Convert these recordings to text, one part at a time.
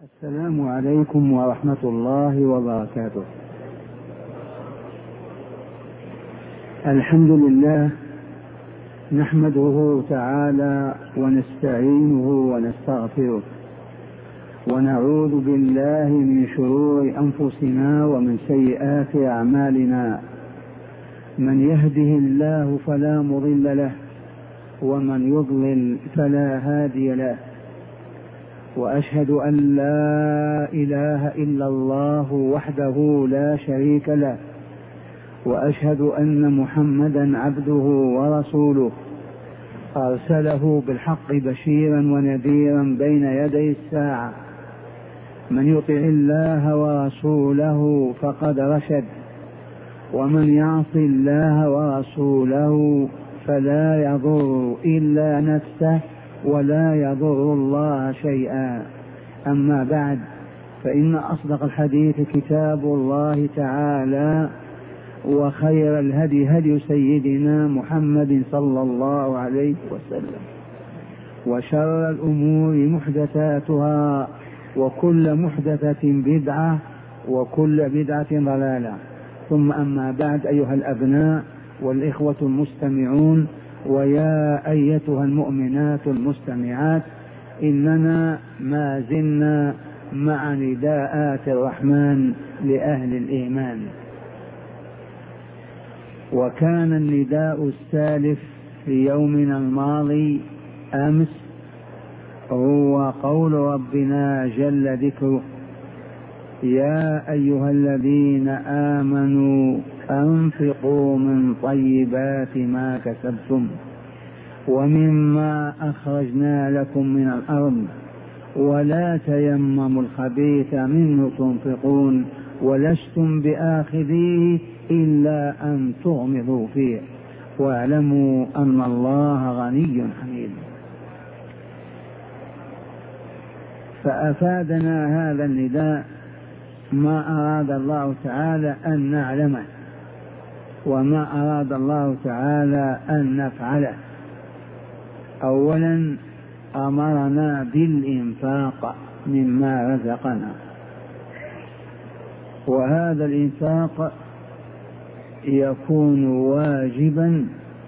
السلام عليكم ورحمة الله وبركاته. الحمد لله نحمده تعالى ونستعينه ونستغفره ونعوذ بالله من شرور أنفسنا ومن سيئات أعمالنا. من يهده الله فلا مضل له ومن يضلل فلا هادي له، وأشهد أن لا إله إلا الله وحده لا شريك له، وأشهد أن محمدا عبده ورسوله أرسله بالحق بشيرا ونذيرا بين يدي الساعة. من يطع الله ورسوله فقد رشد، ومن يعص الله ورسوله فلا يضر إلا نفسه ولا يضر الله شيئا. أما بعد، فإن أصدق الحديث كتاب الله تعالى، وخير الهدي هدي سيدنا محمد صلى الله عليه وسلم، وشر الأمور محدثاتها، وكل محدثة بدعة، وكل بدعة ضلالة. ثم أما بعد، أيها الأبناء والإخوة المستمعون، ويا أيتها المؤمنات المستمعات، إننا ما زلنا مع نداءات الرحمن لأهل الإيمان. وكان النداء السالف في يومنا الماضي أمس هو قول ربنا جل ذكره: يا أيها الذين آمنوا أنفقوا من طيبات ما كسبتم ومما أخرجنا لكم من الأرض ولا تيمموا الخبيث منه تنفقون ولستم بآخذيه إلا أن تغمضوا فيه واعلموا أن الله غني حميد. فأفادنا هذا النداء ما أراد الله تعالى أن نعلمه، وما أراد الله تعالى أن نفعله. أولا أمرنا بالإنفاق مما رزقنا، وهذا الإنفاق يكون واجبا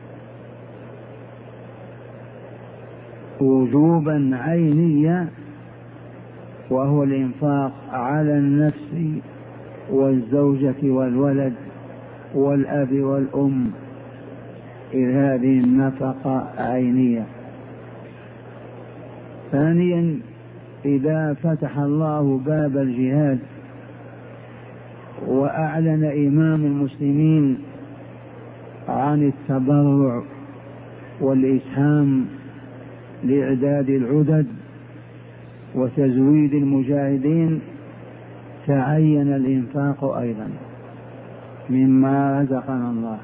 وجوبا عينيا، وهو الإنفاق على النفس والزوجة والولد والأب والأم، إذ هذه النفقة عينية. ثانيا، إذا فتح الله باب الجهاد وأعلن إمام المسلمين عن التبرع والإسهام لإعداد العدد وتزويد المجاهدين، تعين الإنفاق أيضا مما رزقنا الله.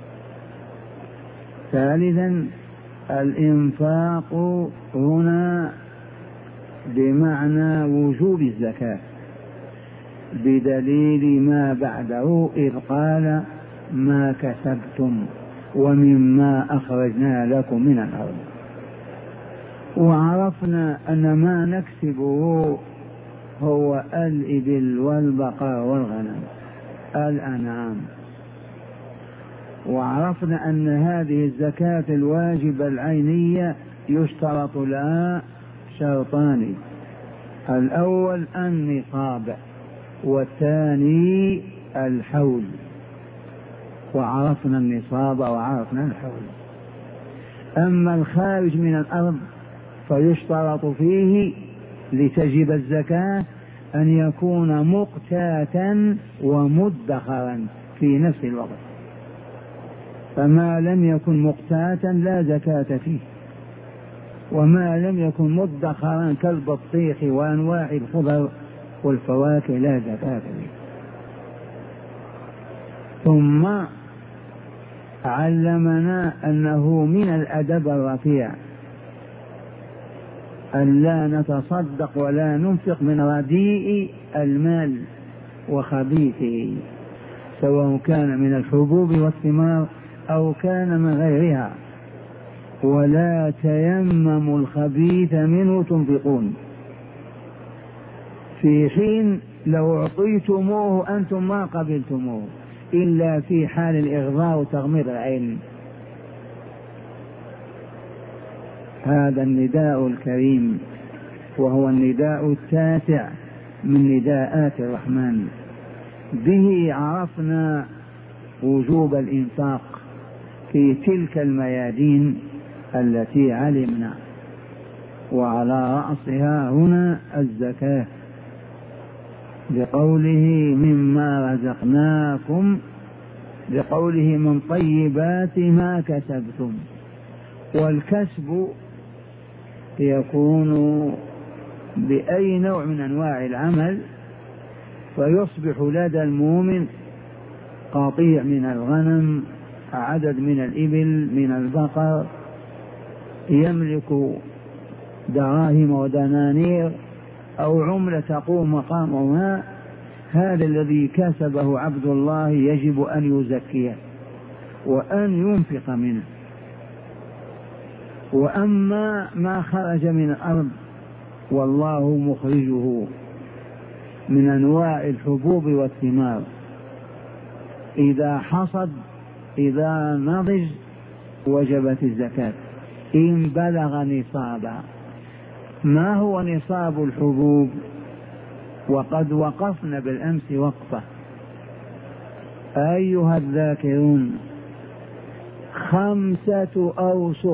ثالثا، الإنفاق هنا بمعنى وجوب الزكاة بدليل ما بعده، إذ قال: ما كسبتم ومما أخرجنا لكم من الأرض. وعرفنا أن ما نكسبه هو الإبل والبقر والغنم، الأنعام. وعرفنا أن هذه الزكاة الواجبة العينية يشترط لها شرطان: الأول النصاب، والثاني الحول. وعرفنا النصاب وعرفنا الحول. أما الخارج من الأرض فيشترط فيه لتجب الزكاة أن يكون مقتاتا ومدخرا في نفس الوقت، فما لم يكن مقتاتا لا زكاة فيه، وما لم يكن مدخرا كالبطيخ وأنواع الخضر والفواكه لا زكاة فيه. ثم علمنا أنه من الأدب الرفيع أن لا نتصدق ولا ننفق من رديء المال وخبيثه، سواء كان من الحبوب والثمار أو كان من غيرها. ولا تيمموا الخبيث منه تنفقون، في حين لو أعطيتموه أنتم ما قبلتموه إلا في حال الإغضاء وتغميض العين. هذا النداء الكريم، وهو النداء التاسع من نداءات الرحمن، به عرفنا وجوب الإنفاق في تلك الميادين التي علمنا، وعلى رأسها هنا الزكاة، بقوله مما رزقناكم، بقوله من طيبات ما كسبتم. والكسب يكون بأي نوع من أنواع العمل، فيصبح لدى المؤمن قطيع من الغنم، عدد من الإبل، من البقر، يملك دراهم ودنانير أو عملة تقوم مقامها. هذا الذي كسبه عبد الله يجب أن يزكيه وأن ينفق منه. وأما ما خرج من الأرض والله مخرجه من أنواع الحبوب والثمار، إذا حصد، إذا نضج، وجبت الزكاة إن بلغ نصابا. ما هو نصاب الحبوب؟ وقد وقفنا بالأمس وقفة أيها الذاكرون، 5 أوسق،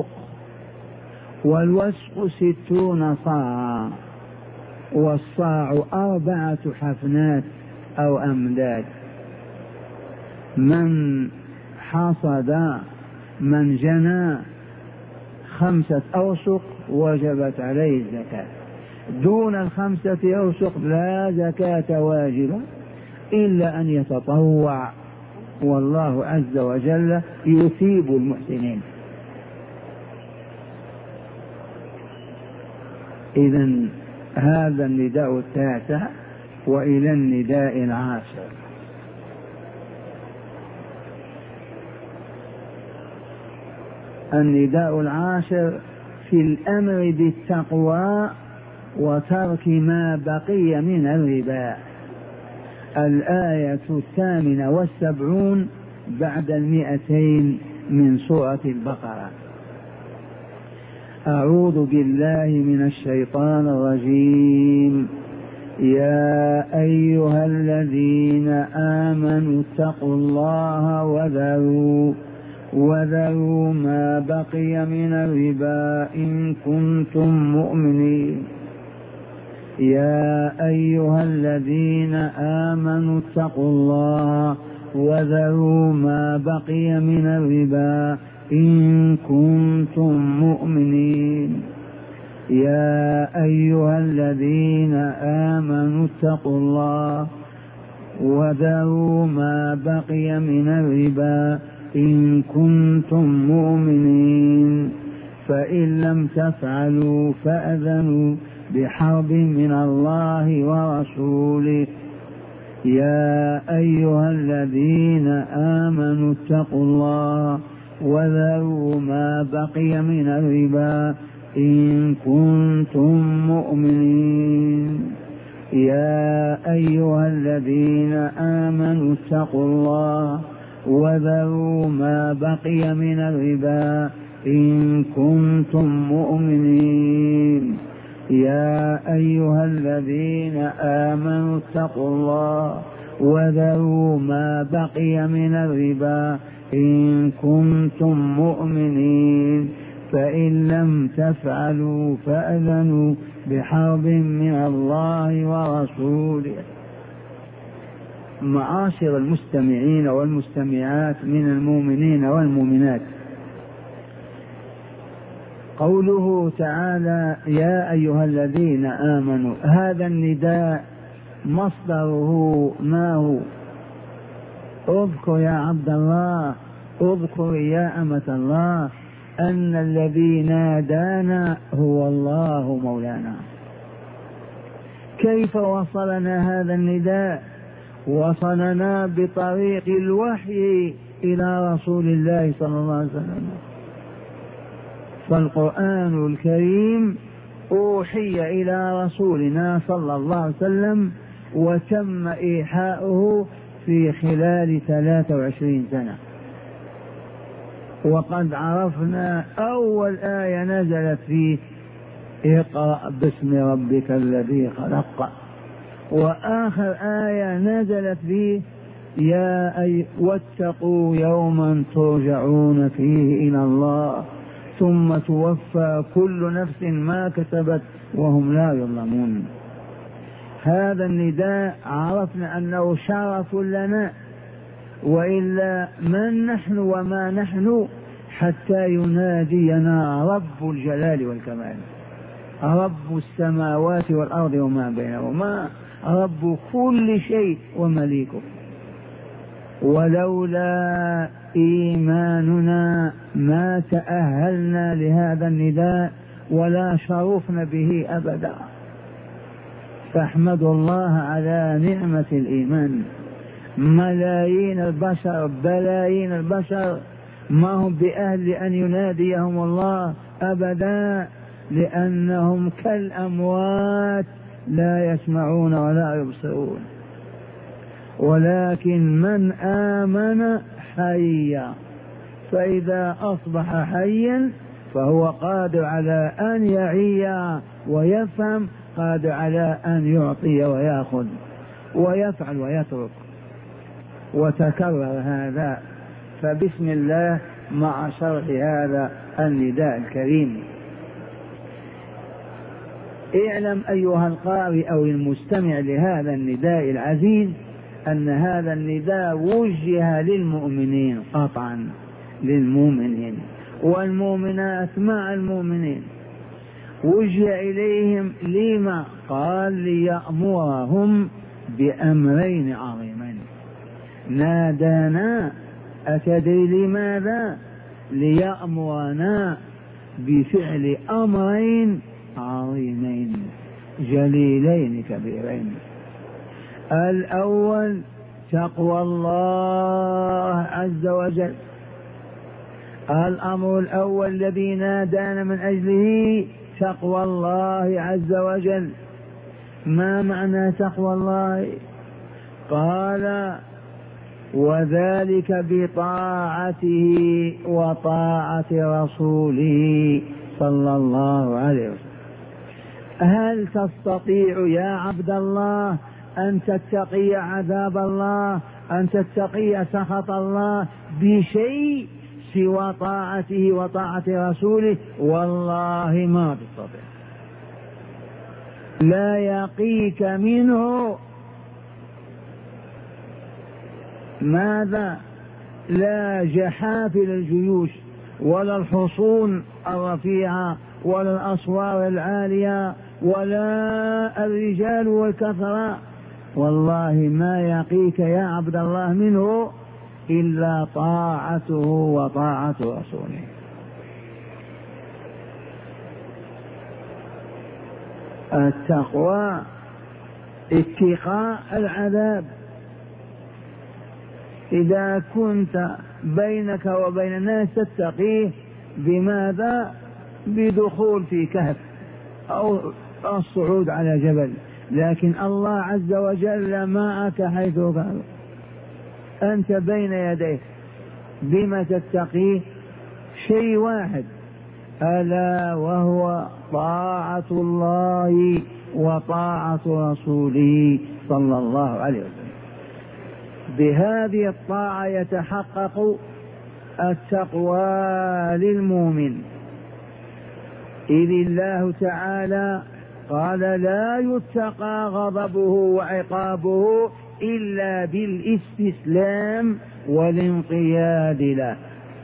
والوسق 60 صاعا، والصاع 4 حفنات أو أمداد. من حصد، من جنى 5 أوسق وجبت عليه الزكاة. دون 5 أوسق لا زكاة واجبة إلا أن يتطوع، والله عز وجل يثيب المحسنين. إذن هذا النداء التاسع. وإلى النداء العاشر. النداء العاشر في الأمر بالتقوى وترك ما بقي من الربا. الآية 78 بعد 200 من سورة البقرة. أعوذ بالله من الشيطان الرجيم. يا أيها الذين آمنوا اتقوا الله وذروا ما بقي من الربا إن كنتم مؤمنين. يا أيها الذين آمنوا اتقوا الله وذروا ما بقي من الربا إن كنتم مؤمنين. يا أيها الذين آمنوا اتقوا الله وذروا ما بقي من الربا إن كنتم مؤمنين، فإن لم تفعلوا فأذنوا بحرب من الله ورسوله. يا أيها الذين آمنوا اتقوا الله وذروا ما بقي من الربا إن كنتم مؤمنين. يا أيها الذين آمنوا اتقوا الله وذروا ما بقي من الربا إن كنتم مؤمنين. يا أيها الذين آمنوا اتقوا الله وذروا ما بقي من الربا إن كنتم مؤمنين، فإن لم تفعلوا فأذنوا بحرب من الله ورسوله. معاشر المستمعين والمستمعات من المؤمنين والمؤمنات، قوله تعالى يا أيها الذين آمنوا، هذا النداء مصدره ما هو؟ اذكر يا عبد الله، اذكر يا أمة الله أن الذي نادانا هو الله مولانا. كيف وصلنا هذا النداء؟ وصلنا بطريق الوحي إلى رسول الله صلى الله عليه وسلم. فالقرآن الكريم أوحي إلى رسولنا صلى الله عليه وسلم وتم إيحاؤه في خلال 23 سنة. وقد عرفنا أول آية نزلت فيه اقرأ باسم ربك الذي خلق، وآخر آية نزلت فيه واتقوا يوما ترجعون فيه إلى الله ثم توفى كل نفس ما كسبت وهم لا يظلمون. هذا النداء عرفنا أنه شرف لنا، وإلا من نحن وما نحن حتى ينادينا رب الجلال والكمال، رب السماوات والأرض وما بينهما، رب كل شيء ومليكه. ولولا إيماننا ما تأهلنا لهذا النداء ولا شرفنا به أبدا. فاحمدوا الله على نعمة الإيمان. ملايين البشر بلايين البشر ما هم بأهل أن يناديهم الله أبدا، لأنهم كالأموات لا يسمعون ولا يبصرون. ولكن من آمن حيا، فإذا أصبح حيا فهو قادر على أن يعي ويفهم، قادر على أن يعطي ويأخذ ويفعل ويترك. وتكرر هذا، فبسم الله مع شرح هذا النداء الكريم. اعلم أيها القارئ أو المستمع لهذا النداء العزيز أن هذا النداء وجه للمؤمنين قطعا، للمؤمنين والمؤمنات مع المؤمنين، وجه إليهم. لما؟ قال ليأمرهم بأمرين عظيمين. نادانا، أتدري لماذا؟ ليأمرنا بفعل أمرين عظيمين جليلين كبيرين. الأول تقوى الله عز وجل. الأمر الأول الذي نادانا من أجله تقوى الله عز وجل. ما معنى تقوى الله؟ قال وذلك بطاعته وطاعة رسوله صلى الله عليه وسلم. هل تستطيع يا عبد الله أن تتقي عذاب الله، أن تتقي سخط الله بشيء سوى طاعته وطاعة رسوله؟ والله ما تستطيع. لا يقيك منه ماذا؟ لا جحافل الجيوش ولا الحصون الرفيعة ولا الأسوار العالية ولا الرجال والكثرة، والله ما يقيك يا عبد الله منه إلا طاعته وطاعة رسوله. التقوى اتقاء العذاب. إذا كنت بينك وبين الناس تتقيه بماذا؟ بدخول في كهف أو الصعود على جبل، لكن الله عز وجل معك حيث كان، أنت بين يديه. بما تتقيه؟ شيء واحد، ألا وهو طاعة الله وطاعة رسوله صلى الله عليه وسلم. بهذه الطاعة يتحقق التقوى للمؤمن. إذ الله تعالى قال لا يتقى غضبه وعقابه إلا بالاستسلام والانقياد له.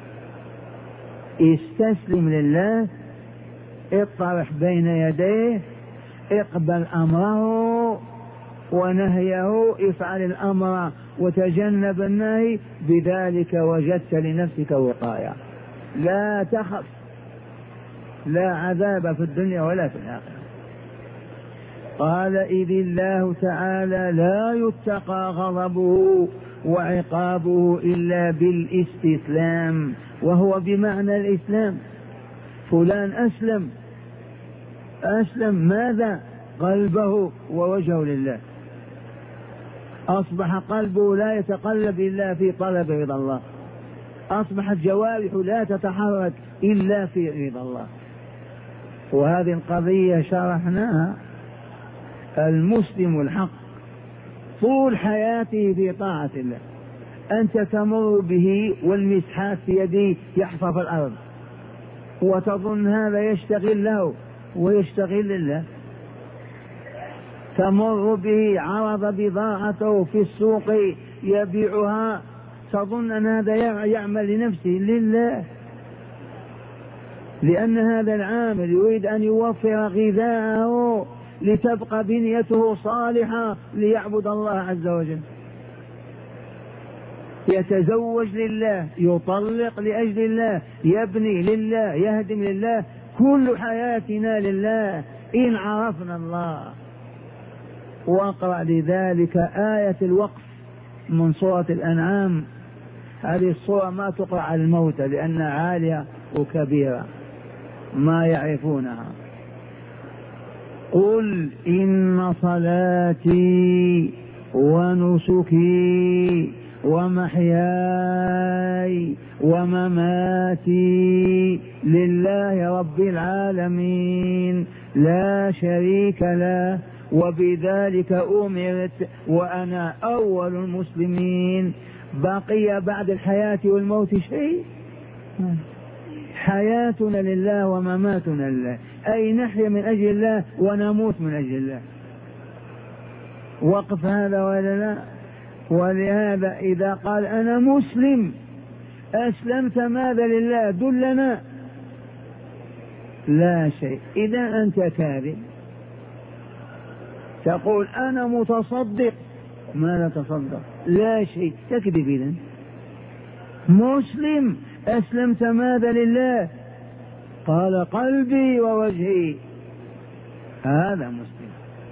استسلم لله، اطرح بين يديه، اقبل أمره ونهيه، افعل الأمر وتجنب النهي، بذلك وجدت لنفسك وقاية. لا تخف، لا عذاب في الدنيا ولا في الآخرة. قال إذ الله تعالى لا يتقى غضبه وعقابه إلا بالاستسلام، وهو بمعنى الإسلام. فلان أسلم، أسلم ماذا؟ قلبه ووجهه لله، أصبح قلبه لا يتقلب إلا في طلب رضا الله، أصبحت جوارحه لا تتحرك إلا في رضا الله. وهذه القضية شرحناها. المسلم الحق طول حياته في طاعة الله، أنت تمر به والمسحات في يديه يحفر في الأرض وتظن هذا يشتغل له ويشتغل لله، تمر به عرض بضاعته في السوق يبيعها تظن أن هذا يعمل لنفسه لله، لأن هذا العامل يريد أن يوفر غذاءه لتبقى بنيته صالحة ليعبد الله عز وجل. يتزوج لله، يطلق لأجل الله، يبني لله، يهدم لله، كل حياتنا لله إن عرفنا الله. واقرأ لذلك آية الوقف من سورة الأنعام. هذه الصورة ما تقرأ على الموتى لأنها عالية وكبيرة ما يعرفونها. قل إن صلاتي ونسكي ومحياي ومماتي لله رب العالمين لا شريك له وبذلك أمرت وأنا أول المسلمين. بقي بعد الحياة والموت شيء؟ حياتنا لله ومماتنا لله، أي نحيا من أجل الله ونموت من أجل الله. وقف هذا ولا لا؟ ولهذا إذا قال أنا مسلم أسلمت ماذا لله؟ دلنا. لا شيء. إذا أنت كاذب. تقول أنا متصدق، ماذا تصدق؟ لا شيء، تكذب. إذن مسلم أسلمت ماذا لله؟ قال قلبي ووجهي، هذا مسلم.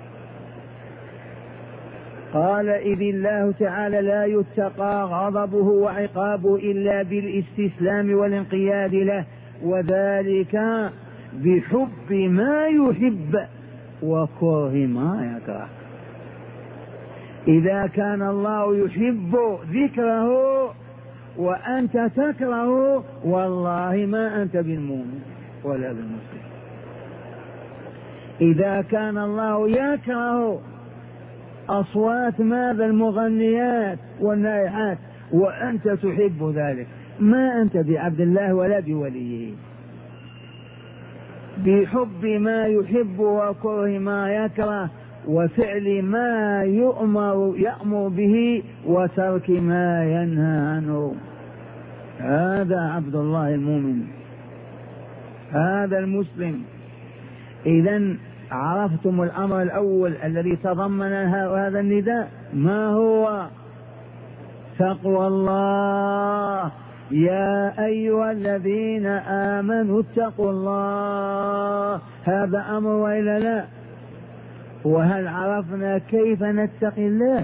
قال إذ الله تعالى لا يتقى غضبه وعقابه إلا بالاستسلام والانقياد له، وذلك بحب ما يحب وكره ما يكره. إذا كان الله يحب ذكره وأنت تكره والله ما أنت بالمؤمن ولا بالمسلم. إذا كان الله يكره أصوات ماذا المغنيات والنائحات وأنت تحب ذلك ما أنت بعبد الله ولا بوليه. بحب ما يحب وكره ما يكره وفعل ما يأمر به وترك ما ينهى عنه. هذا عبد الله المؤمن، هذا المسلم. إذن عرفتم الأمر الأول الذي تضمن هذا النداء ما هو؟ تقوى الله. يا أيها الذين آمنوا اتقوا الله، هذا أمر وإلا لا؟ وهل عرفنا كيف نتقي الله؟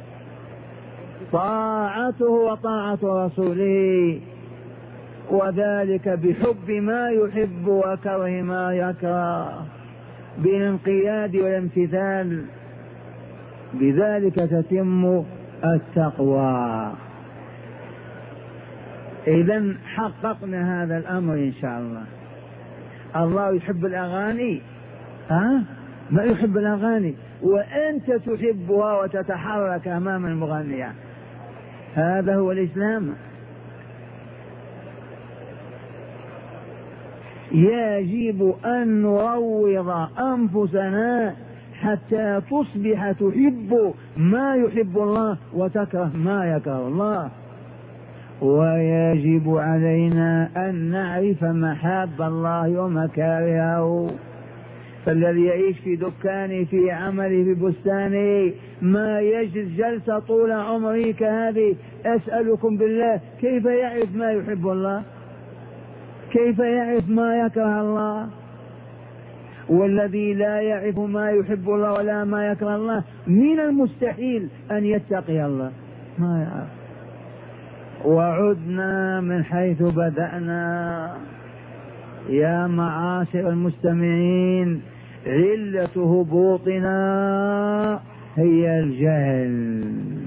طاعته وطاعة رسوله، وذلك بحب ما يحب وكره ما يكره، بالانقياد والامتثال، بذلك تتم التقوى. إذن حققنا هذا الأمر إن شاء الله. الله يحب الأغاني؟ ما يحب الأغاني وأنت تحبها وتتحرك أمام المغنية. هذا هو الإسلام. يجب أن نروض أنفسنا حتى تصبح تحب ما يحب الله وتكره ما يكره الله. ويجب علينا أن نعرف محاب الله ومكارهه. فالذي يعيش في دكانه في عمله في بستانه ما يجلس جلسة طول عمره كهذه، أسألكم بالله كيف يعرف ما يحب الله؟ كيف يعرف ما يكره الله؟ والذي لا يعرف ما يحب الله ولا ما يكره الله من المستحيل أن يتقي الله، ما يعرف. وعدنا من حيث بدأنا. يا معاشر المستمعين، علة هبوطنا هي الجهل.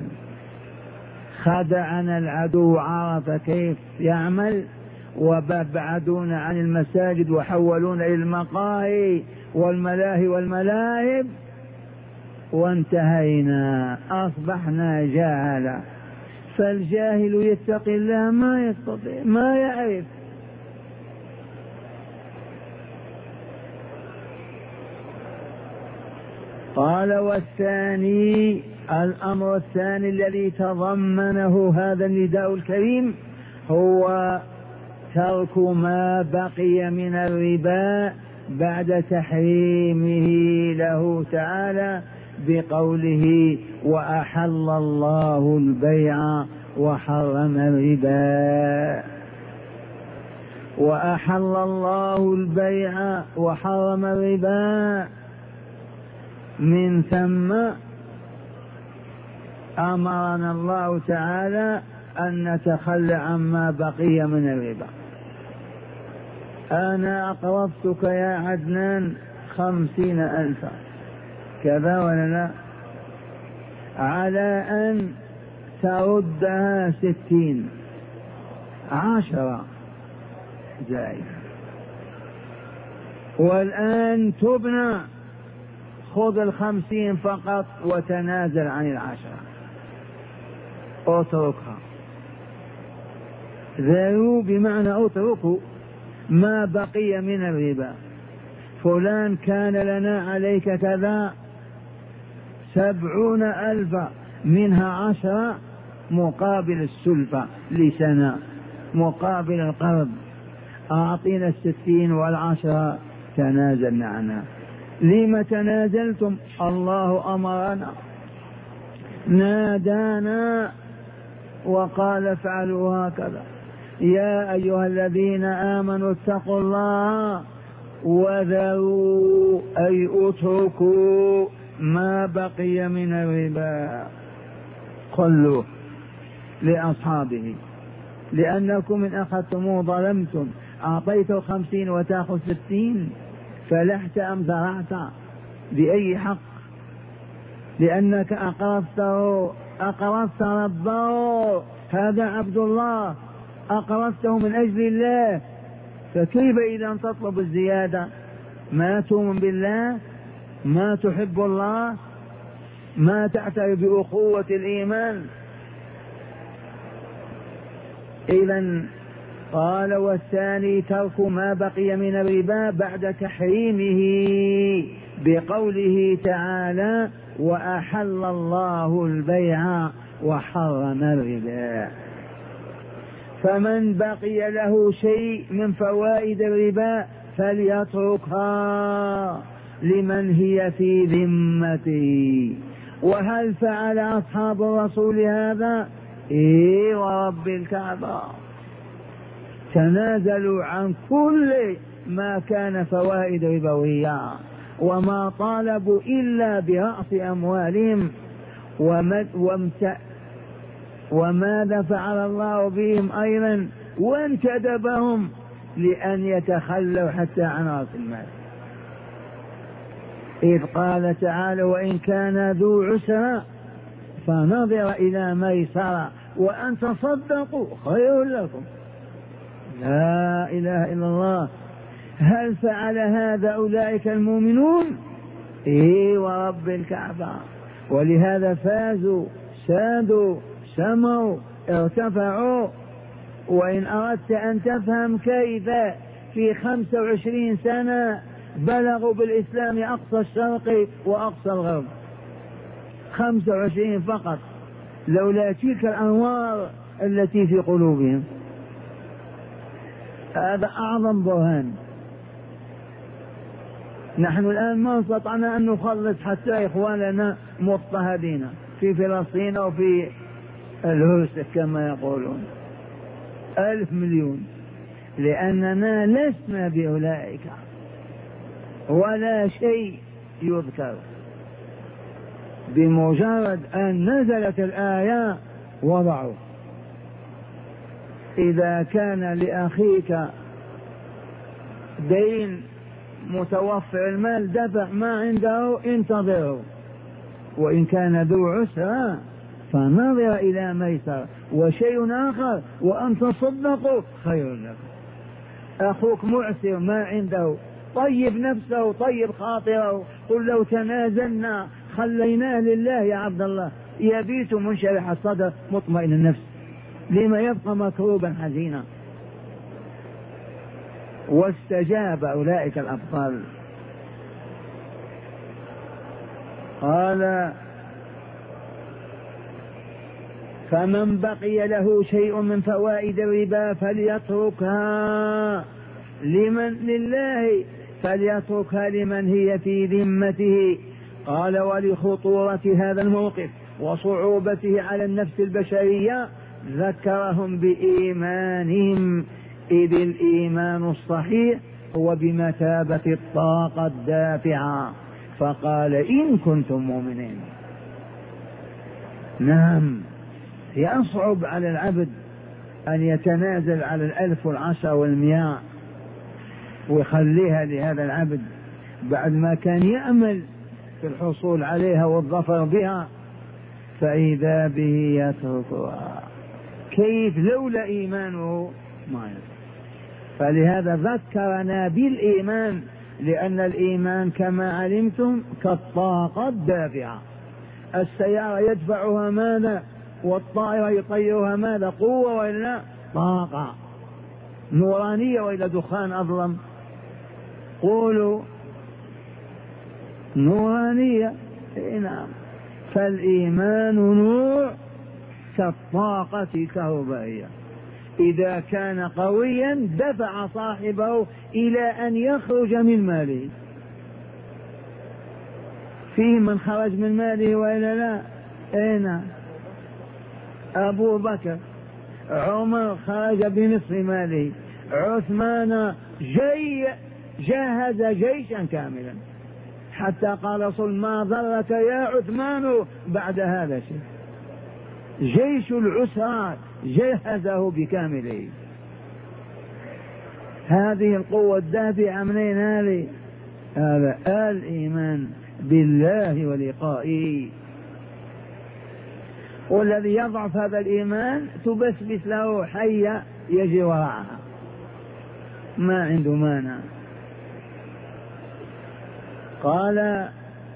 خدعنا العدو، عرف كيف يعمل، وبعدونا عن المساجد وحولونا إلى المقاهي والملاهي والملاعب، وانتهينا، أصبحنا جاهلا. فالجاهل يتقي الله ما يستطيع، ما يعرف. قال والثاني، الأمر الثاني الذي تضمنه هذا النداء الكريم هو ترك ما بقي من الربا بعد تحريمه له تعالى بقوله وأحل الله البيع وحرم الربا. وأحل الله البيع وحرم الربا، من ثم أمرنا الله تعالى أن نتخلى عما بقي من الربا. أنا أقرضتك يا عدنان 50,000، كذا ولا لا؟ على أن تردها 60، 10 زائد، والآن تبنى، خذ 50 فقط وتنازل عن 10، اتركها. ذروا بمعنى اتركوا ما بقي من الربا. فلان كان لنا عليك كذا 70,000، منها 10 مقابل السلفة لسنة، مقابل القرض، أعطينا 60 والعشرة تنازلنا عنها. لما تنازلتم؟ الله أمرنا، نادانا وقال افعلوا هكذا. يا أيها الذين آمنوا اتقوا الله وذروا، أي اتركوا ما بقي من الربا، خلوه لأصحابه، لأنكم إن أخذتموه ظلمتم. أعطيته 50 وتأخذ 60، فلحت أم زرعت؟ بأي حق؟ لأنك أقرضت ربه، هذا عبد الله، أقرضته من أجل الله، فكيف إذا تطلب الزيادة؟ ما تؤمن بالله، ما تحب الله، ما تعترف بأخوة الإيمان. إذن قال والثاني ترك ما بقي من الربا بعد تحريمه بقوله تعالى وأحل الله البيع وحرم الربا. فمن بقي له شيء من فوائد الربا فليتركها لمن هي في ذمته. وهل فعل أصحاب الرسول هذا؟ إيه ورب الكعبة، تنازلوا عن كل ما كان فوائد ربوية، وما طالبوا إلا برأس أموالهم. وماذا فعل الله بهم أيضا؟ وانتدبهم لأن يتخلوا حتى عن رأس المال، إذ قال تعالى وإن كان ذو عسرة فنظر إلى ميسرة وأن تصدقوا خير لكم. لا إله إلا الله. هل فعل هذا أولئك المؤمنون؟ إيه ورب الكعبة. ولهذا فازوا، سادوا، سموا، ارتفعوا. وإن أردت أن تفهم كيف في 25 سنة بلغوا بالإسلام أقصى الشرق وأقصى الغرب، 25 فقط، لولا تلك الأنوار التي في قلوبهم. هذا أعظم برهان. نحن الآن ما استطعنا أن نخلص حتى إخواننا مضطهدين في فلسطين وفي الهرس كما يقولون 1,000 مليون، لأننا لسنا بأولئك ولا شيء يذكر. بمجرد أن نزلت الآية وضعوا. إذا كان لأخيك دين متوفر المال دفع، ما عنده انتظره، وإن كان ذو عسرة فنظر إلى ميسر. وشيء آخر وأن تصدقوا خير لكم. أخوك معسر ما عنده، طيب نفسه، طيب خاطره، قل لو تنازلنا خليناه لله يا عبد الله يبيت منشرح الصدر مطمئن النفس، لما يبقى مكروبا حزينا. واستجاب أولئك الأبطال. قال فمن بقي له شيء من فوائد الربا فليتركها لله، فليتركها لمن هي في ذمته. قال ولخطورة هذا الموقف وصعوبته على النفس البشرية ذكرهم بإيمانهم، إذ الإيمان الصحيح هو بمثابة الطاقة الدافعة، فقال إن كنتم مؤمنين. نعم، يصعب على العبد أن يتنازل على 1000 و10 و100 ويخليها لهذا العبد بعد ما كان يأمل في الحصول عليها والظفر بها، فإذا به يتركها. كيف لولا إيمانه ما يترك. فلهذا ذكرنا بالإيمان، لأن الإيمان كما علمتم كالطاقة الدافعة. السيارة يدفعها ماذا؟ والطائرة يطيرها ماذا؟ قوة ولا طاقة؟ نورانية وإلى دخان أظلم؟ قولوا نورانية. نعم، فالإيمان نور كالطاقة الكهربائية، إذا كان قويا دفع صاحبه إلى أن يخرج من ماله. فيه من خرج من ماله وإلا لا؟ أين؟ أبو بكر، عمر خرج بنصف ماله، عثمان جهز جيشا كاملا، حتى قال رسول ما ضرك يا عثمان بعد هذا شيء. جيش العسرى جهزه بكامله. هذه القوة الدافعة منين هذه؟ هذا الإيمان بالله ولقائه. والذي يضعف هذا الإيمان تبسبس له حية يجي وراءها، ما عنده مانع. قال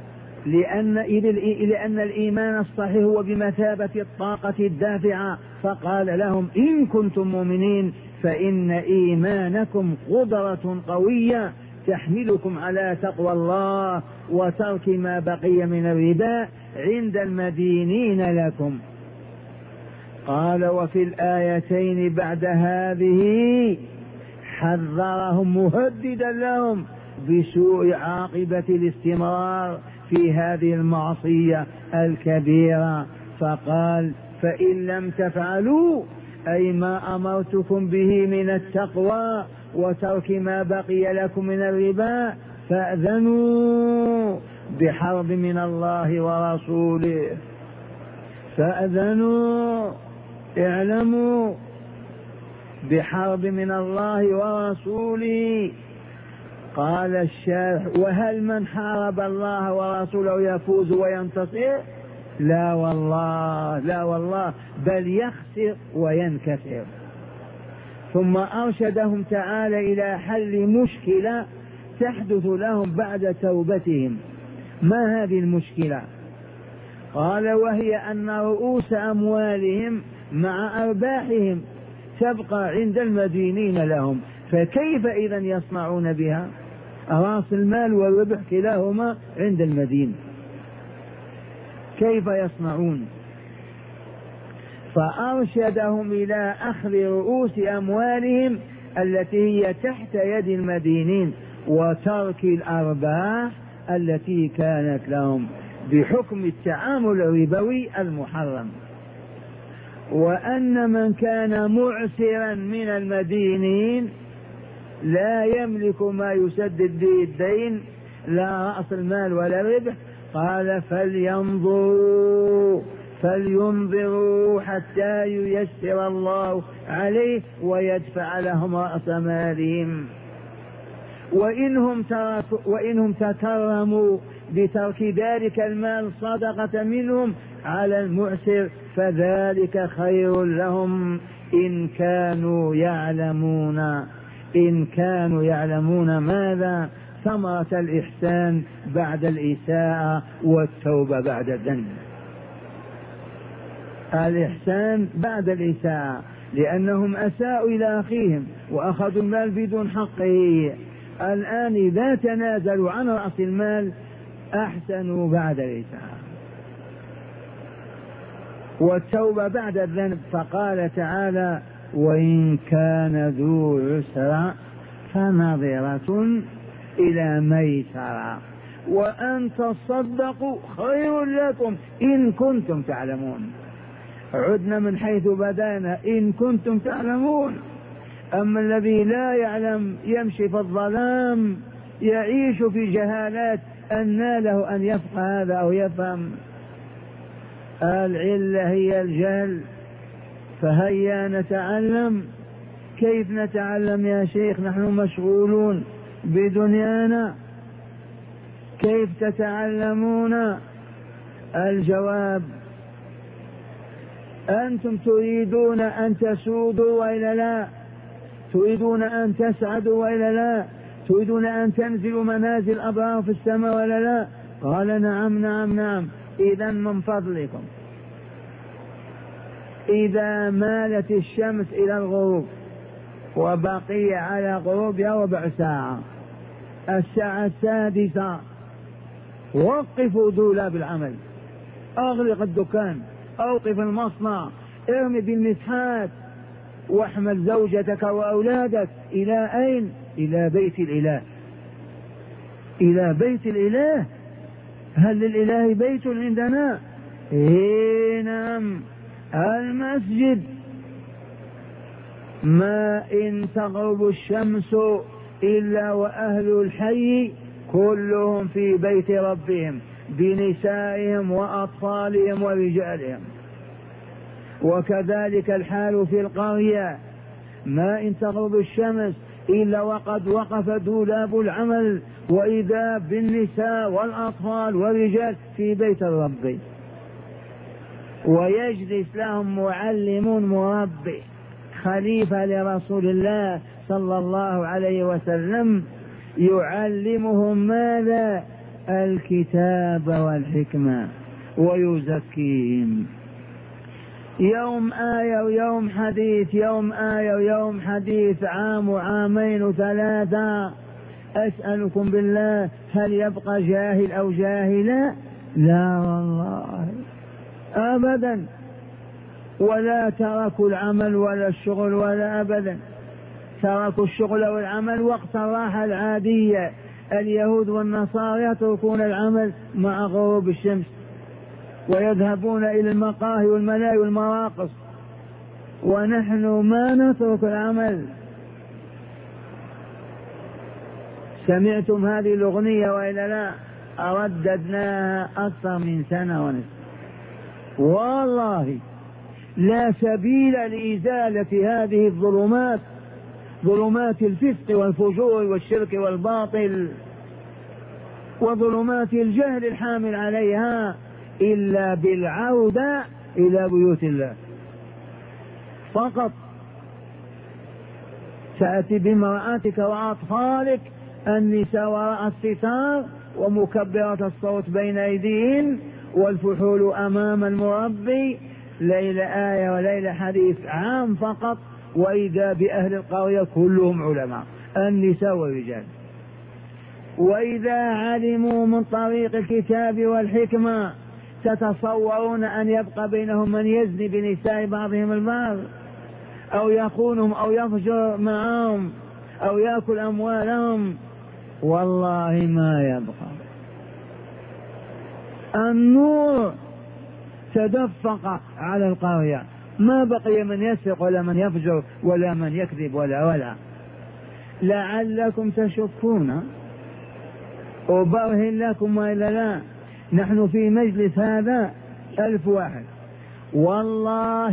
لأن الإيمان الصحيح هو بمثابة الطاقة الدافعة، فقال لهم إن كنتم مؤمنين فإن إيمانكم قدرة قوية تحملكم على تقوى الله وترك ما بقي من الربا عند المدينين لكم. قال وفي الآيتين بعد هذه حذرهم مهددا لهم بسوء عاقبة الاستمرار في هذه المعصية الكبيرة، فقال فإن لم تفعلوا أي ما أمرتكم به من التقوى وترك ما بقي لكم من الربا فأذنوا بحرب من الله ورسوله. فأذنوا، اعلموا بحرب من الله ورسوله. قال الشارح وهل من حارب الله ورسوله يفوز وينتصر؟ لا والله، لا والله، بل يخسر وينكسر. ثم أرشدهم تعالى إلى حل مشكلة تحدث لهم بعد توبتهم. ما هذه المشكلة؟ قال وهي أن رؤوس أموالهم مع أرباحهم تبقى عند المدينين لهم، فكيف إذا يصنعون بها؟ رأس المال والربح كلاهما عند المدين، كيف يصنعون؟ فأرشدهم إلى أخذ رؤوس أموالهم التي هي تحت يد المدينين وترك الأرباح التي كانت لهم بحكم التعامل الربوي المحرم. وأن من كان معسرا من المدينين لا يملك ما يسدد به الدين، لا رأس المال ولا الربح، قال فلينظروا حتى ييسر الله عليه ويدفع لهم رأس مالهم. وإنهم تكرموا بترك ذلك المال صدقة منهم على المعسر فذلك خير لهم إن كانوا يعلمون ماذا ثمرة الإحسان بعد الإساءة والتوبة بعد الذنب. الإحسان بعد الإساءة لأنهم أساءوا إلى أخيهم وأخذوا المال بدون حقه، الآن إذا تنازلوا عن رأس المال أحسنوا بعد الإساءة والتوبة بعد الذنب. فقال تعالى وإن كان ذو عسرة فنظرة إلى ميسرة وأن تصدقوا خير لكم إن كنتم تعلمون. عدنا من حيث بدانا إن كنتم تعلمون. أما الذي لا يعلم يمشي في الظلام يعيش في جهالات أن له أن يفقه هذا أو يفهم. العلة هي الجهل. فهيا نتعلم. كيف نتعلم يا شيخ؟ نحن مشغولون بدنيانا. كيف تتعلمون؟ الجواب أنتم تريدون أن تسودوا وإلا لا؟ تريدون أن تسعدوا وإلا لا؟ تريدون أن تنزلوا منازل أبرار في السماء ولا لا؟ قال نعم نعم نعم. إذا من فضلكم إذا مالت الشمس إلى الغروب وبقي على غروبها ربع ساعة، الساعة 6 وقفوا دولاب العمل، أغلق الدكان، أوقف المصنع، ارمي بالمسحات واحمل زوجتك وأولادك. إلى أين؟ إلى بيت الإله. إلى بيت الإله. هل للإله بيت عندنا؟ نعم، المسجد. ما إن تغرب الشمس إلا وأهل الحي كلهم في بيت ربهم بنسائهم وأطفالهم ورجالهم. وكذلك الحال في القرية. ما إن تغرب الشمس إلا وقد وقف دولاب العمل وإذا بالنساء والأطفال والرجال في بيت الرب، ويجلس لهم معلم مربي خليفة لرسول الله صلى الله عليه وسلم يعلمهم ماذا؟ الكتاب والحكمة ويزكيهم. يوم آية ويوم حديث، يوم آية ويوم حديث، عام وعامين وثلاثة. أسألكم بالله هل يبقى جاهل أو جاهلا؟ لا والله أبدا. ولا تركوا العمل ولا الشغل ولا أبدا. تركوا الشغل والعمل وقت الراحة العادية. اليهود والنصارى يتركون العمل مع غروب الشمس ويذهبون إلى المقاهي والملاهي والمراقص، ونحن ما نترك العمل. سمعتم هذه الأغنية وإلا لا؟ أرددناها أكثر من سنة ونصف. والله لا سبيل لإزالة هذه الظلمات، ظلمات الفسق والفجور والشرك والباطل وظلمات الجهل الحامل عليها، إلا بالعودة إلى بيوت الله فقط. تأتي بامرأتك وأطفالك النساء وراء الستار ومكبرات الصوت بين أيديهن والفحول أمام المربي، ليلة آية وليلة حديث عام فقط، وإذا بأهل القرية كلهم علماء النساء والرجال. وإذا علموا من طريق الكتاب والحكمة تتصورون أن يبقى بينهم من يزني بنساء بعضهم البعض أو يخونهم أو يفجر معهم أو يأكل أموالهم؟ والله ما يبقى. النور تدفق على القرية، ما بقي من يسرق ولا من يفجر ولا من يكذب ولا. لعلكم تشكون. أبرهن لكم وإلا لا؟ نحن في مجلس هذا 1000 واحد، والله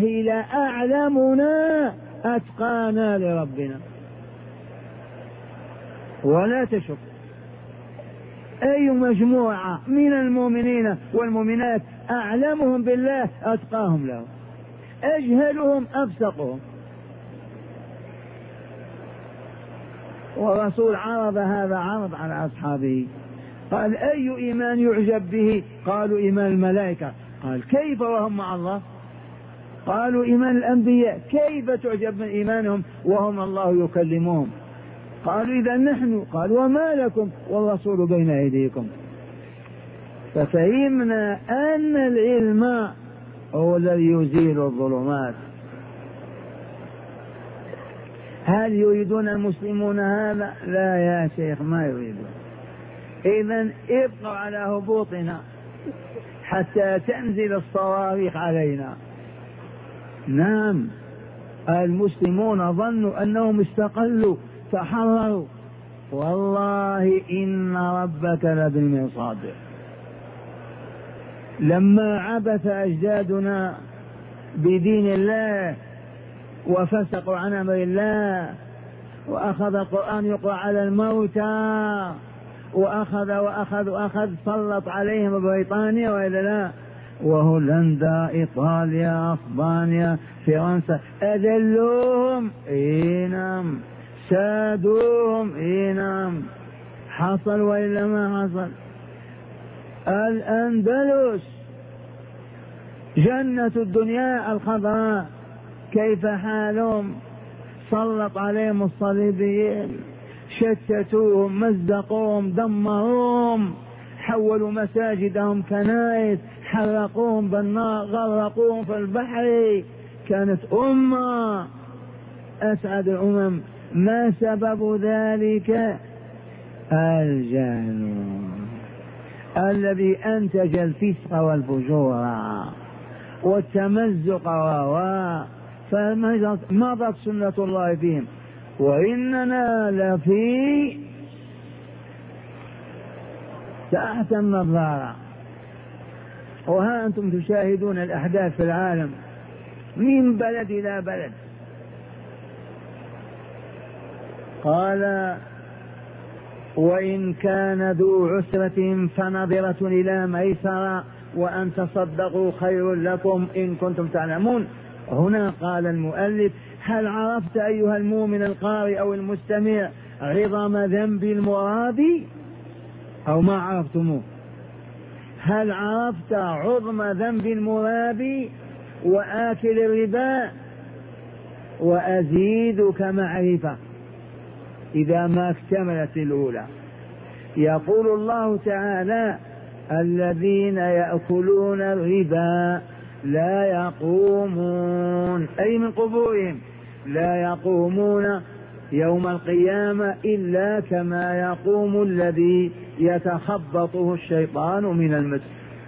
لأعلمنا أتقانا لربنا، ولا تشك. أي مجموعة من المؤمنين والمؤمنات أعلمهم بالله أتقاهم له، أجهلهم أفسقهم. والرسول عرض هذا عرض على أصحابه، قال أي إيمان يعجب به؟ قالوا إيمان الملائكة. قال كيف وهم مع الله؟ قالوا إيمان الأنبياء. كيف تعجب من إيمانهم وهم الله يكلمهم؟ قالوا إذا نحن. قال وما لكم والرسول بين أيديكم. ففهمنا أن العلم هو الذي يزيل الظلمات. هل يريدون المسلمون هذا؟ لا يا شيخ، ما يريدون. إذن ابقوا على هبوطنا حتى تنزل الصواريخ علينا. نعم، المسلمون ظنوا أنهم استقلوا تحرروا، والله إن ربك لبالمرصاد. لما عبث أجدادنا بدين الله وفسقوا عن أمر الله، وأخذ القرآن يقرأ على الموتى، وأخذ سلط عليهم بريطانيا وإلا لا، وهولندا، إيطاليا، أسبانيا، فرنسا، أذلوهم. نعم، سادوهم. نعم، حصل وإلا ما حصل. الأندلس جنة الدنيا الخضراء، كيف حالهم؟ سلط عليهم الصليبيين، شتتوهم، مزقوهم، دمروهم، حولوا مساجدهم كنائس، حرقوهم بالنار، غرقوهم في البحر. كانت أمة أسعد الأمم. ما سبب ذلك؟ الجهل الذي أنتج الفسق والفجور والتمزق فمضت سنة الله فيهم، وإننا لفي تحت النظارة. وها أنتم تشاهدون الأحداث في العالم من بلد إلى بلد. قال وإن كان ذو عسرة فنظرة إلى ميسرة وأن تصدقوا خير لكم إن كنتم تعلمون. هنا قال المؤلف هل عرفت أيها المؤمن القارئ أو المستمع عظم ذنب المرابي أو ما عرفتموه؟ هل عرفت عظم ذنب المرابي وآكل الربا؟ وأزيدك معرفة إذا ما اكتملت الأولى. يقول الله تعالى الذين يأكلون الربا لا يقومون، أي من قبورهم، لا يقومون يوم القيامة إلا كما يقوم الذي يتخبطه الشيطان من المس.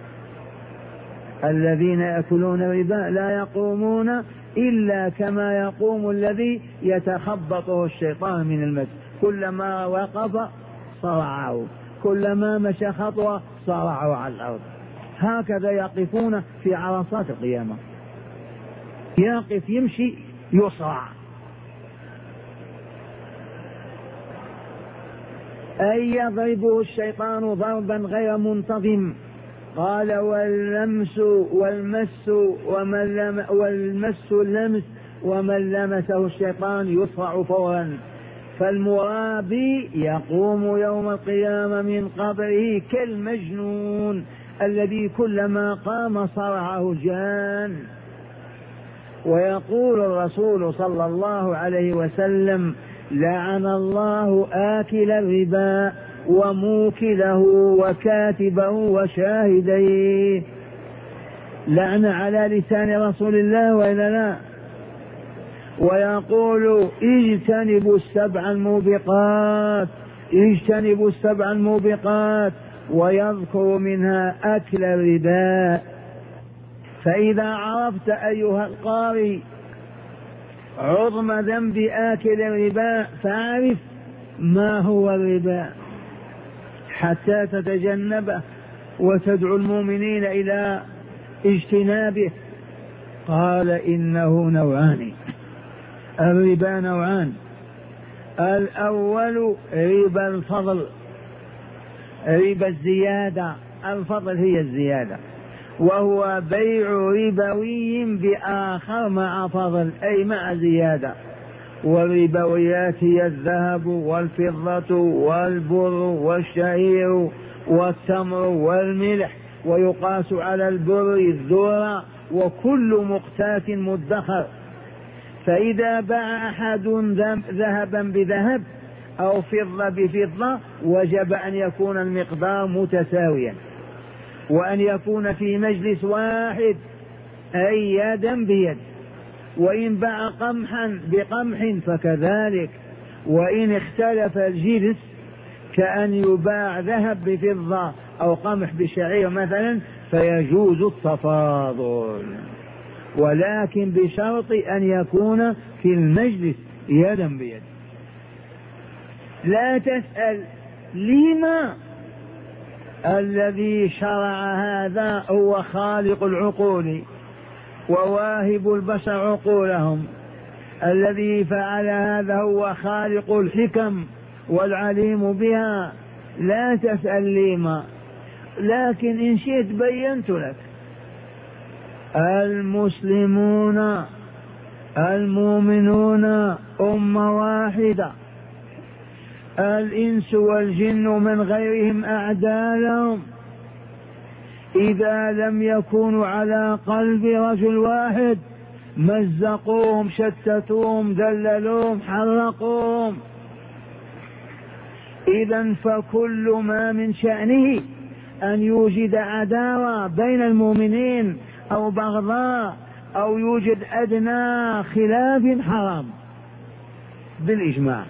الذين يأكلون الربا لا يقومون إلا كما يقوم الذي يتخبطه الشيطان من المس. كلما وقف صرعه، كلما مشى خطوة صرعه على الأرض. هكذا يقفون في عرصات القيامة، يقف يمشي يصرع. أي يضربه الشيطان ضربا غير منتظم. قال واللمس اللمس ومن لمسه الشيطان يصرع فورا. فالمرابي يقوم يوم القيامة من قبره كالمجنون الذي كلما قام صرعه الجان. ويقول الرسول صلى الله عليه وسلم لعن الله آكل الربا وموكله وكاتبه وشاهديه. لعن على لسان رسول الله وإلا لا. ويقول اجتنبوا السبع الموبقات ويذكر منها أكل الربا. فإذا عرفت أيها القارئ عظم ذنب آكل الربا فاعرف ما هو الربا حتى تتجنبه وتدعو المؤمنين إلى اجتنابه. قال إنه نوعان، الربا نوعان، الأول ربا الفضل، ربا الزيادة، الفضل هي الزيادة، وهو بيع ربوي بآخر مع فضل أي مع زيادة. والربويات هي الذهب والفضة والبر والشعير والتمر والملح، ويقاس على البر الذرة وكل مقتات مدخر. فإذا باع أحد ذهبا بذهب أو فضة بفضة وجب أن يكون المقدار متساويا، وأن يكون في مجلس واحد أي يدا بيد. وإن باع قمحا بقمح فكذلك. وإن اختلف الجنس كأن يباع ذهب بفضة أو قمح بشعير مثلا فيجوز التفاضل، ولكن بشرط أن يكون في المجلس يدا بيد. لا تسأل لما، الذي شرع هذا هو خالق العقول وواهب البشر عقولهم، الذي فعل هذا هو خالق الحكم والعليم بها. لا تسأل لما، لكن إن شئت بينت لك. المسلمون المؤمنون أمة واحدة، الإنس والجن من غيرهم أعداء لهم، إذا لم يكونوا على قلب رجل واحد مزقوهم شتتوهم دللوهم حرقوهم. إذن فكل ما من شأنه أن يوجد عداوة بين المؤمنين أو بغضاء أو يوجد أدنى خلاف حرام بالإجماع.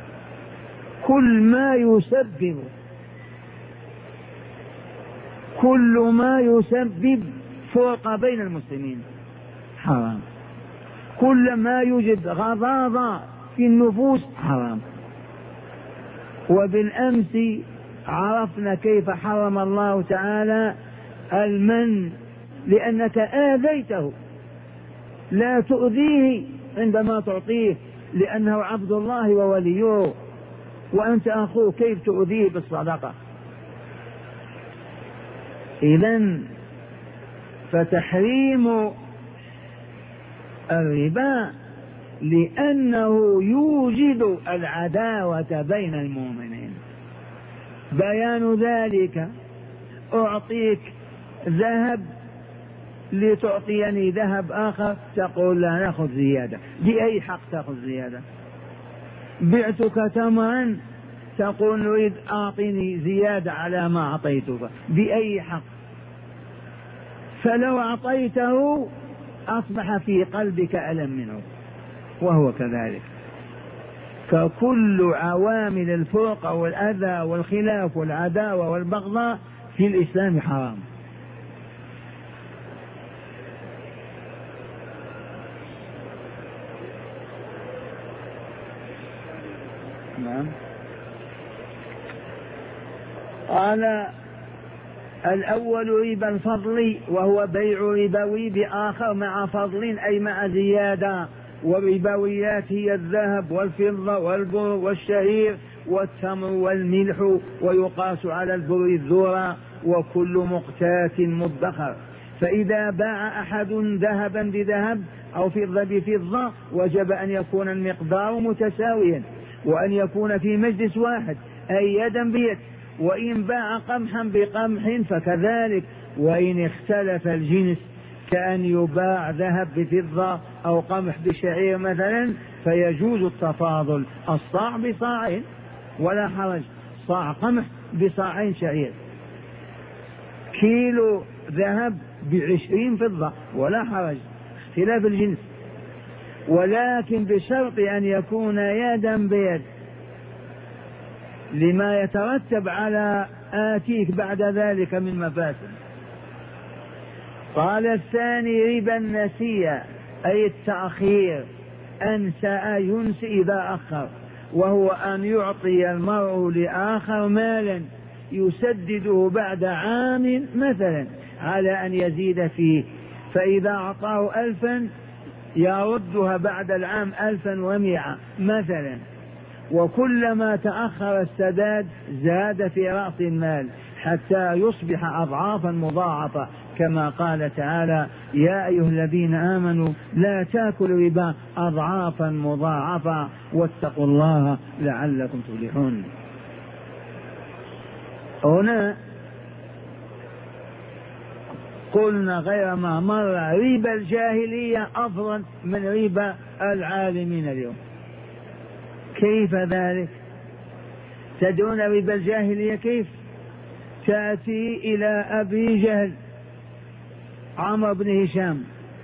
كل ما يسبب فرقة بين المسلمين حرام، كل ما يوجد غضاضة في النفوس حرام. وبالأمس عرفنا كيف حرم الله تعالى المن، لأنك آذيته، لا تؤذيه عندما تعطيه لأنه عبد الله ووليه وأنت أخوه، كيف تؤذيه بالصدقة؟ إذن فتحريم الربا لأنه يوجد العداوة بين المؤمنين. بيان ذلك أعطيك ذهب لتعطيني ذهب آخر، تقول لا نأخذ زيادة، بأي حق تأخذ زيادة؟ بعتك تمرا تقول نريد أعطيني زيادة على ما أعطيتك، بأي حق؟ فلو أعطيته أصبح في قلبك ألم منه، وهو كذلك. فكل عوامل الفرقة والأذى والخلاف والعداوة والبغضاء في الإسلام حرام. نعم. قال الأول ربا الفضل، وهو بيع ربوي بآخر مع فضل أي مع زيادة. والربويات هي الذهب والفضة والبر والشعير والتمر والملح، ويقاس على البر الذرة وكل مقتات مدخر. فإذا باع أحد ذهبا بذهب أو فضة بفضة وجب أن يكون المقدار متساويا، وأن يكون في مجلس واحد أي يدا بيد. وإن باع قمحا بقمح فكذلك. وإن اختلف الجنس كأن يباع ذهب بفضة أو قمح بشعير مثلا فيجوز التفاضل، الصاع بصاعين ولا حرج، صاع قمح بصاعين شعير، كيلو ذهب ب20 فضة ولا حرج، اختلاف الجنس. ولكن بشرط أن يكون يدا بيد لما يترتب على آتيك بعد ذلك من مفاسد. قال الثاني ربا النسيئة أي التأخير، أنسى ينسي إذا أخر، وهو أن يعطي المرء لآخر مالا يسدده بعد عام مثلا على أن يزيد فيه، فإذا أعطاه 1000 يردها بعد العام 1100 مثلا، وكلما تأخر السداد زاد في رأس المال حتى يصبح أضعافا مضاعفة، كما قال تعالى: يا أيها الذين آمنوا لا تأكلوا الربا أضعافا مضاعفة واتقوا الله لعلكم تفلحون. هنا قلنا غير ما مر ربا الجاهلية أفضل من ربا العالمين اليوم. كيف ذلك؟ تدعون ربا الجاهلية كيف؟ تأتي إلى أبي جهل عمرو بن هشام: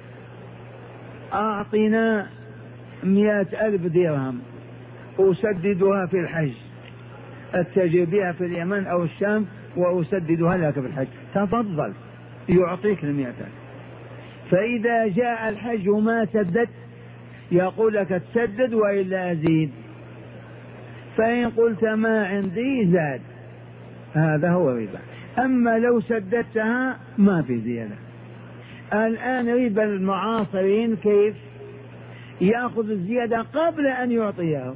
أعطنا 100,000 درهم أسددها في الحج، أتجر بها في اليمن أو الشام وأسددها لك في الحج، تفضل. يعطيك 100,000. فإذا جاء الحج وما سددت يقول لك تسدد وإلا أزيد، فإن قلت ما عندي زاد، هذا هو ربا. أما لو سددتها ما في زيادة. الآن ربا المعاصرين كيف؟ يأخذ الزيادة قبل أن يعطيه.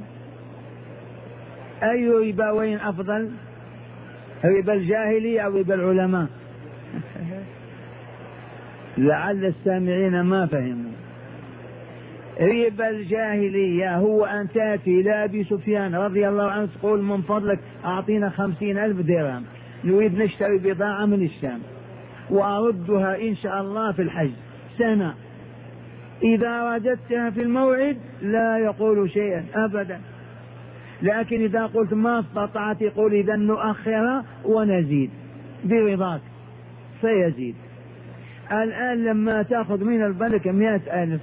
أي ربا وين أفضل؟ ربا الجاهلية أو ربا العلماء؟ لعل السامعين ما فهموا. ربا الجاهلية هو أن تأتي إلى أبي سفيان رضي الله عنه تقول: من فضلك أعطينا 50,000 درهم، نريد نشتري بضاعة من الشام وأردها إن شاء الله في الحج سنة، إذا رددتها في الموعد لا يقول شيئا أبدا، لكن إذا قلت ما استطعت يقول إذا نؤخرها ونزيد برضاك فيزيد. الآن لما تأخذ من البنك 100,000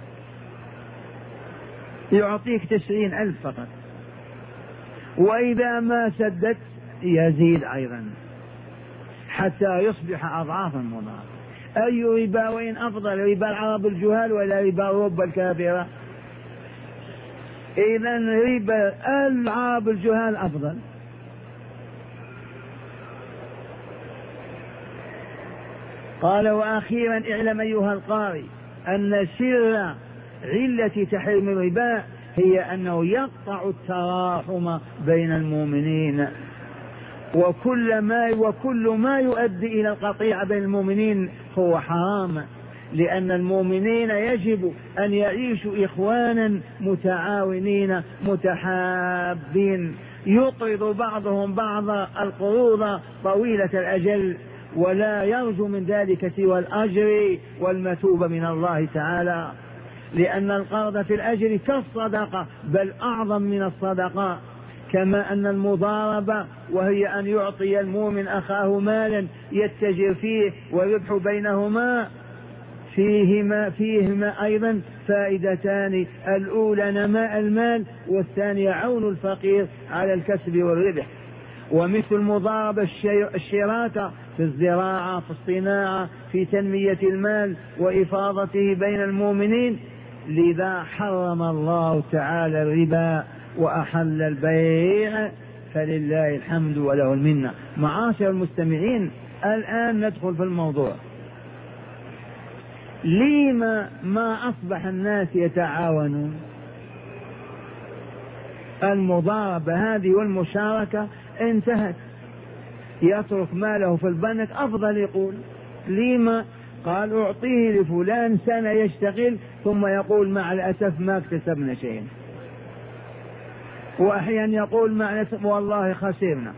يعطيك 90,000 فقط، وإذا ما سددت يزيد أيضا حتى يصبح أضعافا مضاعفة. أي ربا وين أفضل؟ ربا العرب الجهال ولا ربا أوروبا الكافرة؟ إذا ربا العرب الجهال أفضل. قال: وأخيرا اعلم أيها القارئ أن سر علة تحريم الربا هي أنه يقطع التراحم بين المؤمنين، وكل ما يؤدي إلى القطيعة بين المؤمنين هو حرام، لأن المؤمنين يجب أن يعيشوا إخوانا متعاونين متحابين، يقرض بعضهم بعضا القروض طويلة الأجل، ولا يرجو من ذلك سوى الأجر والمثوبة من الله تعالى، لأن القرض في الأجر كالصدقة بل أعظم من الصدقة. كما أن المضاربة وهي أن يعطي المؤمن أخاه مالا يتجر فيه ويربح بينهما فيهما أيضا فائدتان: الأولى نماء المال، والثانية عون الفقير على الكسب والربح. ومثل المضاربة الشراكة في الزراعة، في الصناعة، في تنمية المال وإفاضته بين المؤمنين. لذا حرم الله تعالى الربا وأحل البيع، فلله الحمد وله المنة. معاشر المستمعين، الآن ندخل في الموضوع. لما ما أصبح الناس يتعاونون؟ المضاربة هذه والمشاركة انتهت، يترك ماله في البنك أفضل. يقول: لما؟ قال: أعطيه لفلان سنة يشتغل ثم يقول: مع الأسف ما اكتسبنا شيئا. وأحيانا يقول: مع الأسف والله خسرنا.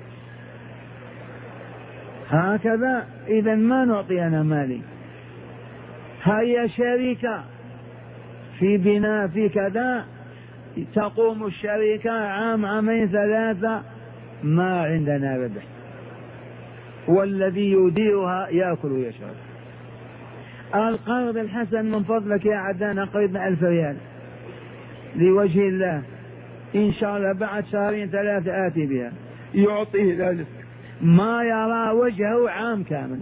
هكذا. إذا ما نعطي أنا مالي. هيا شركة في بناء في كذا، تقوم الشركة عام عامين ثلاثة ما عندنا ربح، والذي يديرها يأكل ويشرب. القرض الحسن: من فضلك يا عدنان أقرضنا 1000 ريال لوجه الله، إن شاء الله بعد شهرين ثلاثة آتي بها. يعطيه ذلك ما يرى وجهه عام كامل.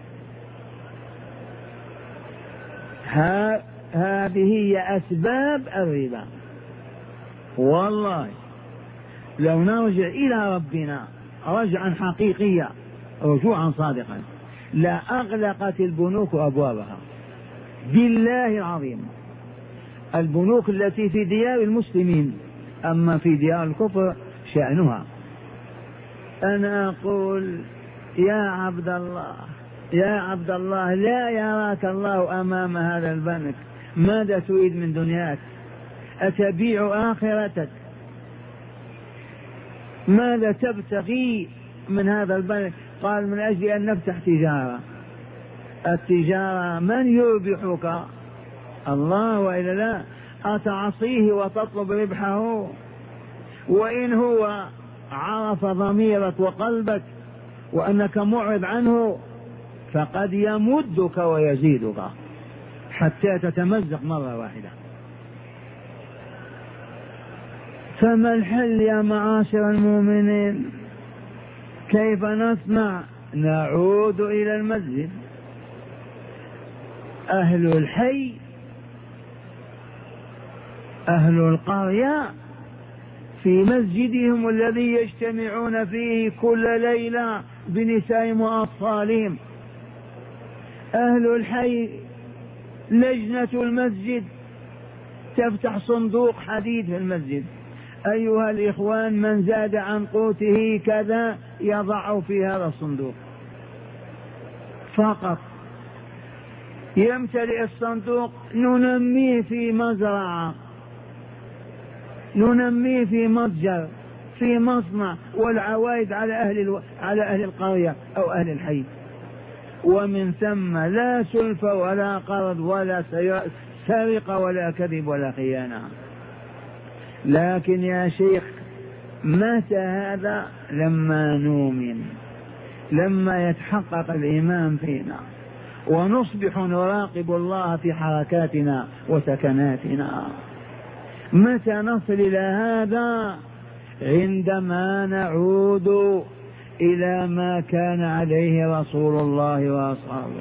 هذه هي أسباب الربا. والله لو نرجع إلى ربنا رجعا حقيقيا رجوعا صادقا لا أغلقت البنوك أبوابها. بالله العظيم، البنوك التي في ديار المسلمين أما في ديار الكفر شأنها. أنا أقول يا عبد الله، يا عبد الله، لا يراك الله أمام هذا البنك، ماذا تريد من دنياك؟ أتبيع آخرتك؟ ماذا تبتغي من هذا البنك؟ قال من أجل أن نفتح تجارة. التجارة من يربحك؟ الله وإلا لا؟ أتعصيه وتطلب ربحه؟ وإن هو عرف ضميرك وقلبك وأنك معرض عنه فقد يمدك ويزيدك حتى تتمزق مرة واحدة. فما الحل يا معاشر المؤمنين؟ كيف نصنع؟ نعود إلى المسجد. أهل الحي، أهل القرية في مسجدهم الذي يجتمعون فيه كل ليلة بنسائهم وأطفالهم. أهل الحي لجنة المسجد تفتح صندوق حديد في المسجد. أيها الإخوان، من زاد عن قوته كذا يضع في هذا الصندوق فقط. يمتلئ الصندوق ننميه في مزرعة، ننميه في متجر، في مصنع، والعوائد على أهل القرية أو أهل الحي. ومن ثم لا سلف ولا قرض ولا سرقة ولا كذب ولا خيانة. لكن يا شيخ متى هذا؟ لما نؤمن، لما يتحقق الإيمان فينا ونصبح نراقب الله في حركاتنا وسكناتنا. متى نصل إلى هذا؟ عندما نعود إلى ما كان عليه رسول الله وأصحابه،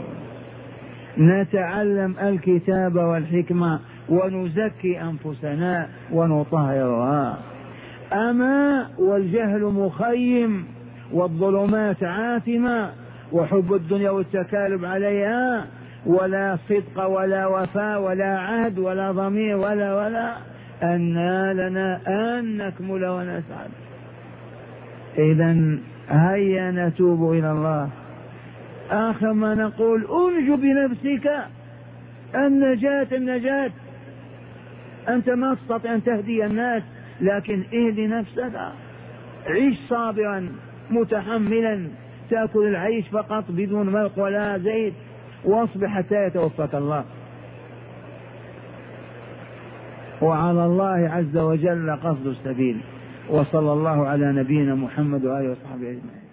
نتعلم الكتاب والحكمة ونزكي أنفسنا ونطهرها. أما والجهل مخيم والظلمات عاتمة وحب الدنيا والتكالب عليها، ولا صدق ولا وفاء ولا عهد ولا ضمير ولا أنى لنا أن نكمل ونسعد. إذن هيا نتوب إلى الله. آخر ما نقول أنجو بنفسك. النجاة أنت ما تستطيع أن تهدي الناس، لكن اهدي نفسك. عيش صابرا متحملا، تأكل العيش فقط بدون مرق ولا زيت، واصبح حتى يتوفاك الله. وعلى الله عز وجل قصد السبيل. وصلى الله على نبينا محمد وآله وصحبه أجمعين.